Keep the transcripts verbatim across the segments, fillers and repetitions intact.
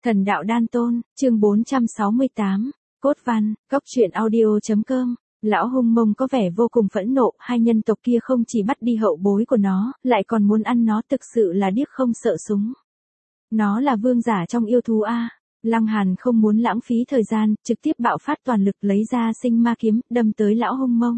Thần đạo đan tôn, chương bốn trăm sáu mươi tám, cốt văn, cóc truyện audio.com. Lão hung mông có vẻ vô cùng phẫn nộ, hai nhân tộc kia không chỉ bắt đi hậu bối của nó, lại còn muốn ăn nó, thực sự là điếc không sợ súng. Nó là vương giả trong yêu thú A. Lăng Hàn không muốn lãng phí thời gian, trực tiếp bạo phát toàn lực lấy ra sinh ma kiếm, đâm tới lão hung mông.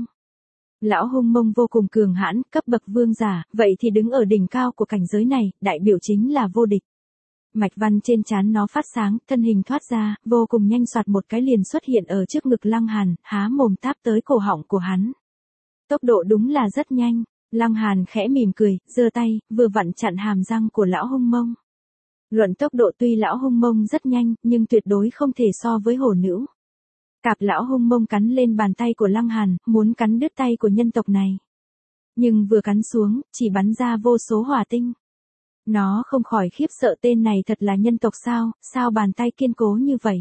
Lão hung mông vô cùng cường hãn, cấp bậc vương giả, vậy thì đứng ở đỉnh cao của cảnh giới này, đại biểu chính là vô địch. Mạch văn trên trán nó phát sáng, thân hình thoát ra, vô cùng nhanh soạt một cái liền xuất hiện ở trước ngực Lăng Hàn, há mồm táp tới cổ họng của hắn. Tốc độ đúng là rất nhanh, Lăng Hàn khẽ mỉm cười, giơ tay, vừa vặn chặn hàm răng của lão hung mông. Luận tốc độ tuy lão hung mông rất nhanh, nhưng tuyệt đối không thể so với hổ nữ. Cạp lão hung mông cắn lên bàn tay của Lăng Hàn, muốn cắn đứt tay của nhân tộc này. Nhưng vừa cắn xuống, chỉ bắn ra vô số hỏa tinh. Nó không khỏi khiếp sợ, tên này thật là nhân tộc sao, sao bàn tay kiên cố như vậy.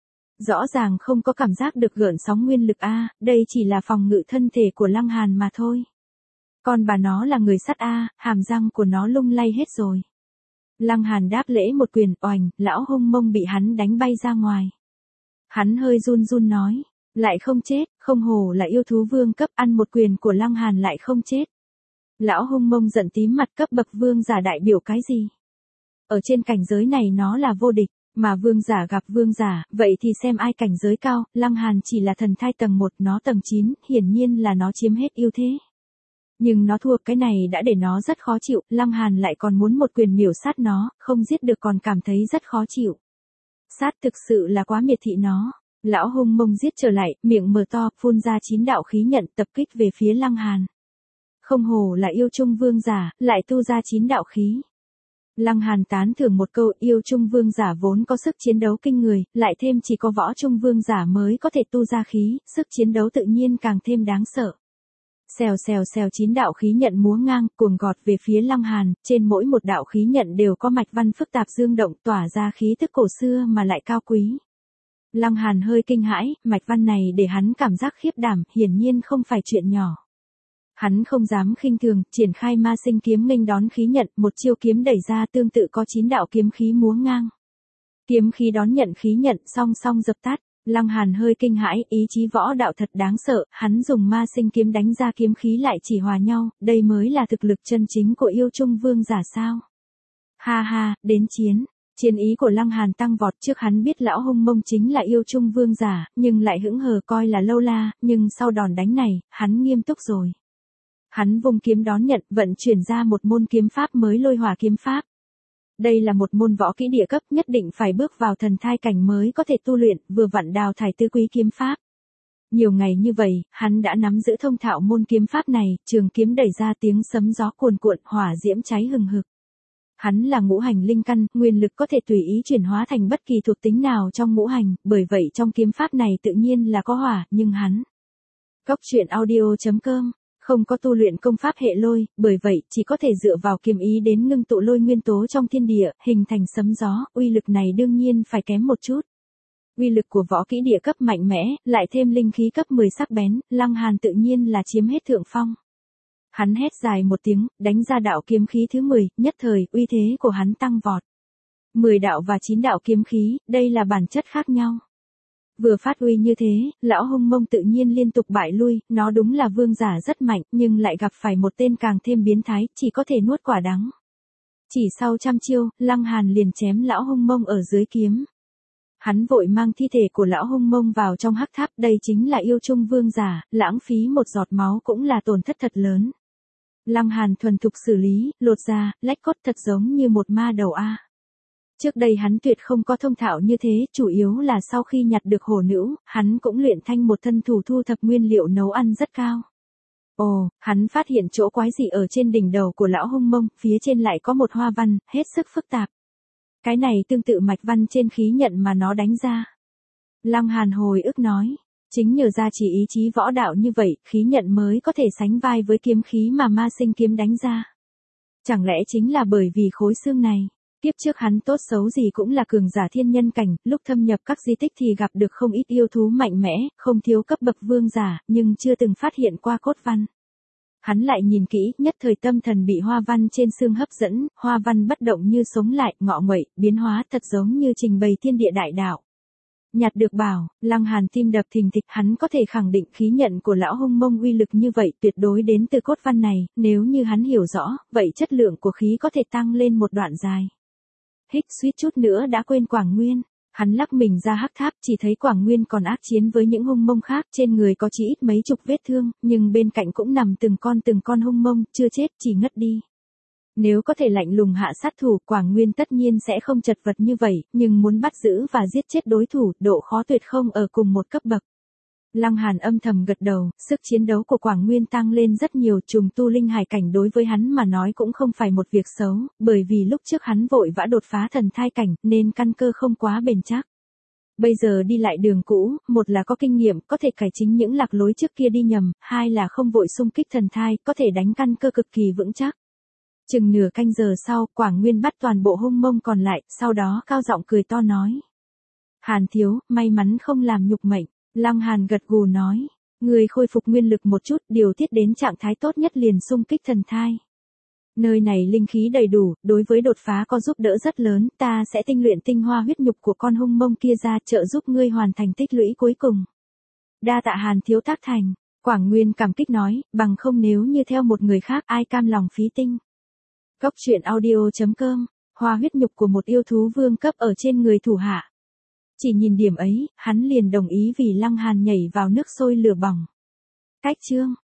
Rõ ràng không có cảm giác được gợn sóng nguyên lực A, đây chỉ là phòng ngự thân thể của Lăng Hàn mà thôi. Còn bà nó là người sắt A, hàm răng của nó lung lay hết rồi. Lăng Hàn đáp lễ một quyền, oành, lão hung mông bị hắn đánh bay ra ngoài. Hắn hơi run run nói, lại không chết, không hổ là yêu thú vương cấp, ăn một quyền của Lăng Hàn lại không chết. Lão hung mông giận tím mặt, cấp bậc vương giả đại biểu cái gì? Ở trên cảnh giới này nó là vô địch, mà vương giả gặp vương giả, vậy thì xem ai cảnh giới cao. Lăng Hàn chỉ là thần thai tầng một, nó tầng chín, hiển nhiên là nó chiếm hết ưu thế. Nhưng nó thua, cái này đã để nó rất khó chịu, Lăng Hàn lại còn muốn một quyền miểu sát nó, không giết được còn cảm thấy rất khó chịu. Sát thực sự là quá miệt thị nó. Lão hung mông giết trở lại, miệng mở to, phun ra chín đạo khí nhận tập kích về phía Lăng Hàn. Không hổ là yêu trung vương giả, lại tu ra chín đạo khí. Lăng Hàn tán thưởng một câu, yêu trung vương giả vốn có sức chiến đấu kinh người, lại thêm chỉ có võ trung vương giả mới có thể tu ra khí, sức chiến đấu tự nhiên càng thêm đáng sợ. Xèo xèo xèo chín đạo khí nhận múa ngang, cuồng gọt về phía Lăng Hàn, trên mỗi một đạo khí nhận đều có mạch văn phức tạp dương động, tỏa ra khí tức cổ xưa mà lại cao quý. Lăng Hàn hơi kinh hãi, mạch văn này để hắn cảm giác khiếp đảm, hiển nhiên không phải chuyện nhỏ. Hắn không dám khinh thường, triển khai ma sinh kiếm nghênh đón khí nhận, một chiêu kiếm đẩy ra tương tự có chín đạo kiếm khí múa ngang. Kiếm khí đón nhận khí nhận, song song dập tắt. Lăng Hàn hơi kinh hãi, ý chí võ đạo thật đáng sợ, hắn dùng ma sinh kiếm đánh ra kiếm khí lại chỉ hòa nhau, đây mới là thực lực chân chính của yêu trung vương giả sao. Ha ha, đến chiến. Chiến ý của Lăng Hàn tăng vọt, trước hắn biết lão hung mông chính là yêu trung vương giả, nhưng lại hững hờ coi là lâu la, nhưng sau đòn đánh này, hắn nghiêm túc rồi. Hắn vung kiếm đón nhận, vận chuyển ra một môn kiếm pháp mới, lôi hỏa kiếm pháp. Đây là một môn võ kỹ địa cấp, nhất định phải bước vào thần thai cảnh mới có thể tu luyện, vừa vặn đào thải tứ quý kiếm pháp. Nhiều ngày như vậy, hắn đã nắm giữ thông thạo môn kiếm pháp này, trường kiếm đẩy ra tiếng sấm gió cuồn cuộn, hỏa diễm cháy hừng hực. Hắn là ngũ hành linh căn, nguyên lực có thể tùy ý chuyển hóa thành bất kỳ thuộc tính nào trong ngũ hành, bởi vậy trong kiếm pháp này tự nhiên là có hỏa, nhưng hắn. Cóc truyện audio.com không có tu luyện công pháp hệ lôi, bởi vậy chỉ có thể dựa vào kiếm ý đến ngưng tụ lôi nguyên tố trong thiên địa, hình thành sấm gió, uy lực này đương nhiên phải kém một chút. Uy lực của võ kỹ địa cấp mạnh mẽ, lại thêm linh khí cấp mười sắc bén, Lăng Hàn tự nhiên là chiếm hết thượng phong. Hắn hét dài một tiếng, đánh ra đạo kiếm khí thứ mười, nhất thời, uy thế của hắn tăng vọt. mười đạo và chín đạo kiếm khí, đây là bản chất khác nhau. Vừa phát uy như thế, lão hung mông tự nhiên liên tục bại lui, nó đúng là vương giả rất mạnh, nhưng lại gặp phải một tên càng thêm biến thái, chỉ có thể nuốt quả đắng. Chỉ sau trăm chiêu, Lăng Hàn liền chém lão hung mông ở dưới kiếm. Hắn vội mang thi thể của lão hung mông vào trong hắc tháp, đây chính là yêu trung vương giả, lãng phí một giọt máu cũng là tổn thất thật lớn. Lăng Hàn thuần thục xử lý, lột ra, lách cốt thật giống như một ma đầu A. Trước đây hắn tuyệt không có thông thạo như thế, chủ yếu là sau khi nhặt được hổ nữ, hắn cũng luyện thành một thân thủ thu thập nguyên liệu nấu ăn rất cao. Ồ, hắn phát hiện chỗ quái dị ở trên đỉnh đầu của lão hung mông, phía trên lại có một hoa văn, hết sức phức tạp. Cái này tương tự mạch văn trên khí nhận mà nó đánh ra. Lăng Hàn hồi ức nói, chính nhờ ra chỉ ý chí võ đạo như vậy, khí nhận mới có thể sánh vai với kiếm khí mà ma sinh kiếm đánh ra. Chẳng lẽ chính là bởi vì khối xương này? Tiếp trước hắn tốt xấu gì cũng là cường giả thiên nhân cảnh, lúc thâm nhập các di tích thì gặp được không ít yêu thú mạnh mẽ, không thiếu cấp bậc vương giả, nhưng chưa từng phát hiện qua cốt văn. Hắn lại nhìn kỹ, nhất thời tâm thần bị hoa văn trên xương hấp dẫn, hoa văn bất động như sống lại, ngọ nguậy, biến hóa thật giống như trình bày thiên địa đại đạo. Nhặt được bảo, Lăng Hàn tim đập thình thịch, hắn có thể khẳng định khí nhận của lão hung mông uy lực như vậy tuyệt đối đến từ cốt văn này, nếu như hắn hiểu rõ, vậy chất lượng của khí có thể tăng lên một đoạn dài. Hích suýt chút nữa đã quên Quảng Nguyên. Hắn lắc mình ra hắc tháp, chỉ thấy Quảng Nguyên còn ác chiến với những hung mông khác, trên người có chỉ ít mấy chục vết thương, nhưng bên cạnh cũng nằm từng con từng con hung mông, chưa chết chỉ ngất đi. Nếu có thể lạnh lùng hạ sát thủ, Quảng Nguyên tất nhiên sẽ không chật vật như vậy, nhưng muốn bắt giữ và giết chết đối thủ, độ khó tuyệt không ở cùng một cấp bậc. Lăng Hàn âm thầm gật đầu, sức chiến đấu của Quảng Nguyên tăng lên rất nhiều, trùng tu linh hải cảnh đối với hắn mà nói cũng không phải một việc xấu, bởi vì lúc trước hắn vội vã đột phá thần thai cảnh, nên căn cơ không quá bền chắc. Bây giờ đi lại đường cũ, một là có kinh nghiệm, có thể cải chính những lạc lối trước kia đi nhầm, hai là không vội xung kích thần thai, có thể đánh căn cơ cực kỳ vững chắc. Chừng nửa canh giờ sau, Quảng Nguyên bắt toàn bộ hung mông còn lại, sau đó cao giọng cười to nói. Hàn thiếu, may mắn không làm nhục mệnh. Lăng Hàn gật gù nói, người khôi phục nguyên lực một chút, điều tiết đến trạng thái tốt nhất liền xung kích thần thai. Nơi này linh khí đầy đủ, đối với đột phá có giúp đỡ rất lớn, ta sẽ tinh luyện tinh hoa huyết nhục của con hung mông kia ra, trợ giúp ngươi hoàn thành tích lũy cuối cùng. Đa tạ Hàn thiếu tác thành, Quảng Nguyên cảm kích nói, bằng không nếu như theo một người khác ai cam lòng phí tinh. Cốc truyện audio chấm com, hoa huyết nhục của một yêu thú vương cấp ở trên người thủ hạ. Chỉ nhìn điểm ấy, hắn liền đồng ý vì Lăng Hàn nhảy vào nước sôi lửa bỏng. Cách chương